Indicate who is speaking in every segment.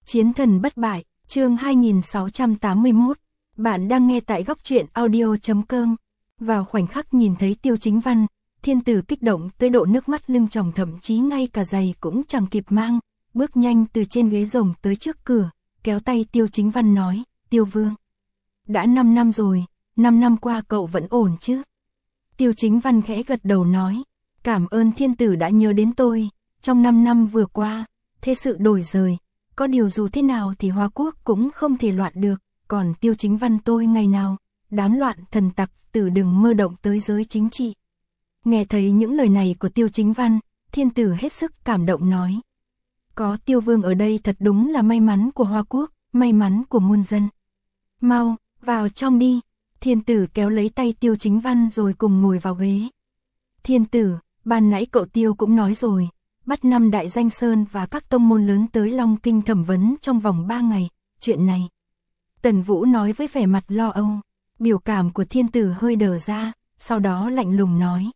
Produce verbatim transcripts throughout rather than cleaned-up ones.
Speaker 1: Chiến thần bất bại, chương hai nghìn sáu trăm tám mươi mốt. Bạn đang nghe tại góc truyện audio chấm com. Vào khoảnh khắc nhìn thấy Tiêu Chính Văn, thiên tử kích động tới độ nước mắt lưng tròng, thậm chí ngay cả giày cũng chẳng kịp mang, bước nhanh từ trên ghế rồng tới trước cửa, kéo tay Tiêu Chính Văn nói, Tiêu Vương. Đã năm năm rồi, năm năm qua cậu vẫn ổn chứ? Tiêu Chính Văn khẽ gật đầu nói, cảm ơn thiên tử đã nhớ đến tôi, trong năm năm vừa qua, thế sự đổi rời, có điều dù thế nào thì Hoa Quốc cũng không thể loạn được, còn Tiêu Chính Văn tôi ngày nào, đám loạn thần tặc tử đừng mơ động tới giới chính trị. Nghe thấy những lời này của Tiêu Chính Văn, thiên tử hết sức cảm động nói, có Tiêu Vương ở đây thật đúng là may mắn của Hoa Quốc, may mắn của muôn dân. Mau, vào trong đi. Thiên tử kéo lấy tay Tiêu Chính Văn rồi cùng ngồi vào ghế. Thiên tử, ban nãy cậu Tiêu cũng nói rồi, bắt năm đại danh sơn và các tông môn lớn tới Long Kinh thẩm vấn trong vòng ba ngày, chuyện này. Tần Vũ nói với vẻ mặt lo âu, biểu cảm của thiên tử hơi đờ ra, sau đó lạnh lùng nói.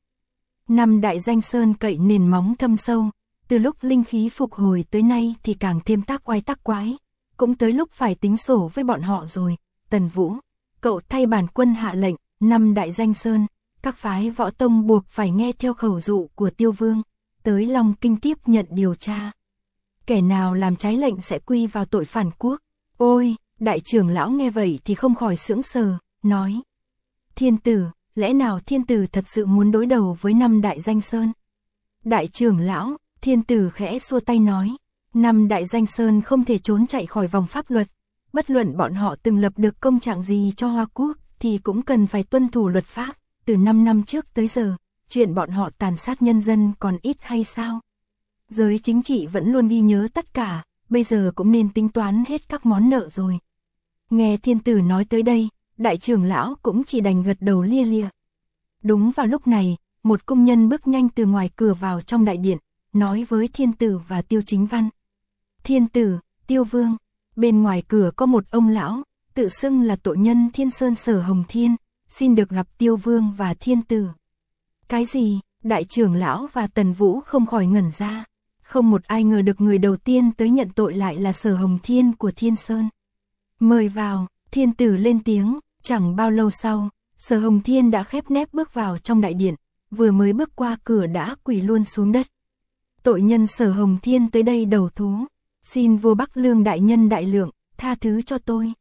Speaker 1: Năm đại danh sơn cậy nền móng thâm sâu, từ lúc linh khí phục hồi tới nay thì càng thêm tác oai tác quái, cũng tới lúc phải tính sổ với bọn họ rồi. Tần Vũ, cậu thay bản quân hạ lệnh, năm đại danh sơn, các phái võ tông buộc phải nghe theo khẩu dụ của Tiêu Vương, tới Long Kinh tiếp nhận điều tra. Kẻ nào làm trái lệnh sẽ quy vào tội phản quốc. Ôi, đại trưởng lão nghe vậy thì không khỏi sững sờ, nói. Thiên tử, lẽ nào thiên tử thật sự muốn đối đầu với năm đại danh sơn? Đại trưởng lão, thiên tử khẽ xua tay nói, năm đại danh sơn không thể trốn chạy khỏi vòng pháp luật. Bất luận bọn họ từng lập được công trạng gì cho Hoa Quốc, thì cũng cần phải tuân thủ luật pháp. Từ năm năm trước tới giờ, chuyện bọn họ tàn sát nhân dân còn ít hay sao? Giới chính trị vẫn luôn ghi nhớ tất cả, bây giờ cũng nên tính toán hết các món nợ rồi. Nghe thiên tử nói tới đây, đại trưởng lão cũng chỉ đành gật đầu lia lịa. Đúng vào lúc này, một công nhân bước nhanh từ ngoài cửa vào trong đại điện, nói với thiên tử và Tiêu Chính Văn. Thiên tử, Tiêu Vương. Bên ngoài cửa có một ông lão, tự xưng là tội nhân Thiên Sơn Sở Hồng Thiên, xin được gặp Tiêu Vương và thiên tử. Cái gì? Đại trưởng lão và Tần Vũ không khỏi ngẩn ra. Không một ai ngờ được người đầu tiên tới nhận tội lại là Sở Hồng Thiên của Thiên Sơn. Mời vào, thiên tử lên tiếng, chẳng bao lâu sau, Sở Hồng Thiên đã khép nép bước vào trong đại điện, vừa mới bước qua cửa đã quỳ luôn xuống đất. Tội nhân Sở Hồng Thiên tới đây đầu thú. Xin vua Bắc Lương đại nhân đại lượng, tha thứ cho tôi.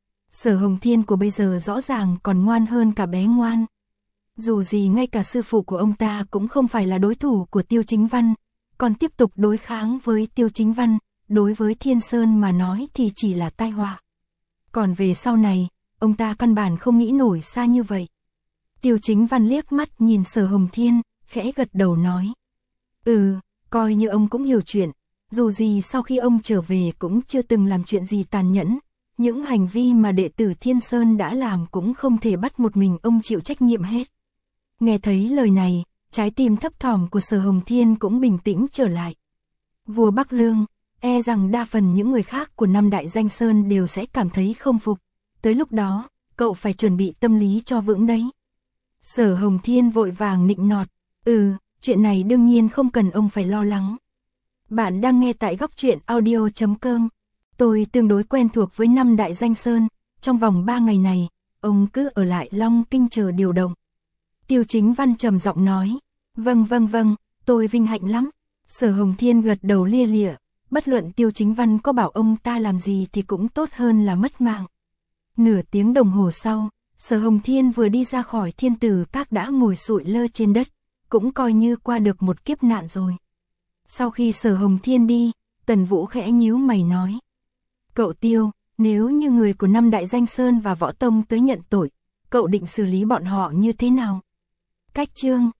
Speaker 1: Sở Hồng Thiên của bây giờ rõ ràng còn ngoan hơn cả bé ngoan. Dù gì ngay cả sư phụ của ông ta cũng không phải là đối thủ của Tiêu Chính Văn, còn tiếp tục đối kháng với Tiêu Chính Văn, đối với Thiên Sơn mà nói thì chỉ là tai họa. Còn về sau này, ông ta căn bản không nghĩ nổi xa như vậy. Tiêu Chính Văn liếc mắt nhìn Sở Hồng Thiên, khẽ gật đầu nói. Ừ, coi như ông cũng hiểu chuyện. Dù gì sau khi ông trở về cũng chưa từng làm chuyện gì tàn nhẫn, những hành vi mà đệ tử Thiên Sơn đã làm cũng không thể bắt một mình ông chịu trách nhiệm hết. Nghe thấy lời này, trái tim thấp thỏm của Sở Hồng Thiên cũng bình tĩnh trở lại. Vua Bắc Lương, e rằng đa phần những người khác của năm đại danh sơn đều sẽ cảm thấy không phục. Tới lúc đó, cậu phải chuẩn bị tâm lý cho vững đấy. Sở Hồng Thiên vội vàng nịnh nọt, ừ, chuyện này đương nhiên không cần ông phải lo lắng. Bạn đang nghe tại góc truyện audio chấm com. Tôi tương đối quen thuộc với năm đại danh sơn, trong vòng ba ngày này, ông cứ ở lại Long Kinh chờ điều động. Tiêu Chính Văn trầm giọng nói, vâng vâng vâng, tôi vinh hạnh lắm. Sở Hồng Thiên gật đầu lia lịa, bất luận Tiêu Chính Văn có bảo ông ta làm gì thì cũng tốt hơn là mất mạng. Nửa tiếng đồng hồ sau, Sở Hồng Thiên vừa đi ra khỏi thiên tử các đã ngồi sụi lơ trên đất, cũng coi như qua được một kiếp nạn rồi. Sau khi Sở Hồng Thiên đi, Tần Vũ khẽ nhíu mày nói. Cậu Tiêu, nếu như người của năm đại danh sơn và võ tông tới nhận tội, cậu định xử lý bọn họ như thế nào? Cách chương